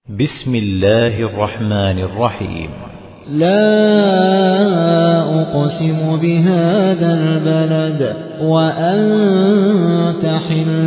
بسم الله الرحمن الرحيم. لا أقسم بهذا البلد وأنت حل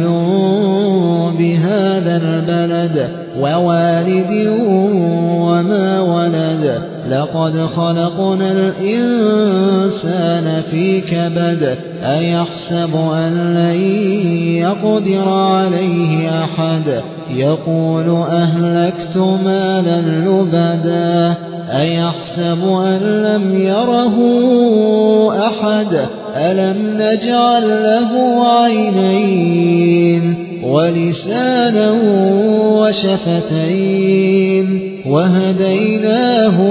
بهذا البلد ووالد وما ولد لقد خلقنا الإنسان في كبد أيحسب أن لن يقدر عليه أحد يقول أهلكت مالا لبدا أيحسب أن لم يره أحد ألم نجعل له عينين ولسانا وشفتين وهديناه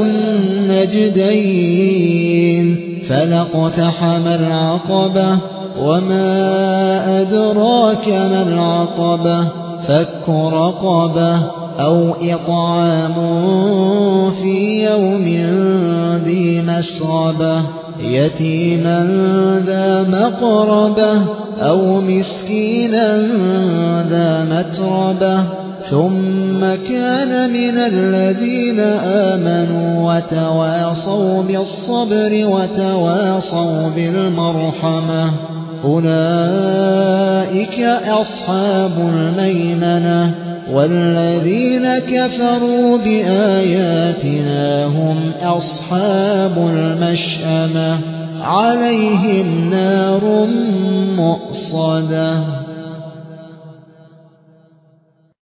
النجدين فلاقتحم العقبة وما أدراك ما العقبة فك رقبة أو إطعام في يوم ذي مسغبة يتيما ذا مقربة أو مسكينا ذا متربة ثم كان من الذين آمنوا وتواصوا بالصبر وتواصوا بالمرحمة أولئك أصحاب الميمنة والذين كفروا بآياتنا هم أصحاب المشأمة عليهم نار مؤصدة.